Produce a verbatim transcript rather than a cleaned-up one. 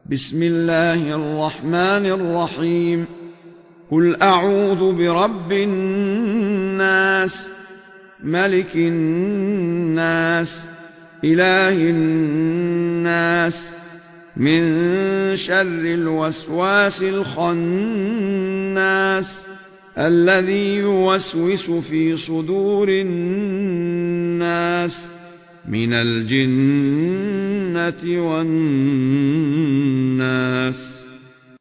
بسم الله الرحمن الرحيم. قل أعوذ برب الناس، ملك الناس، إله الناس، من شر الوسواس الخناس الذي يوسوس في صدور الناس من الجنة والناس.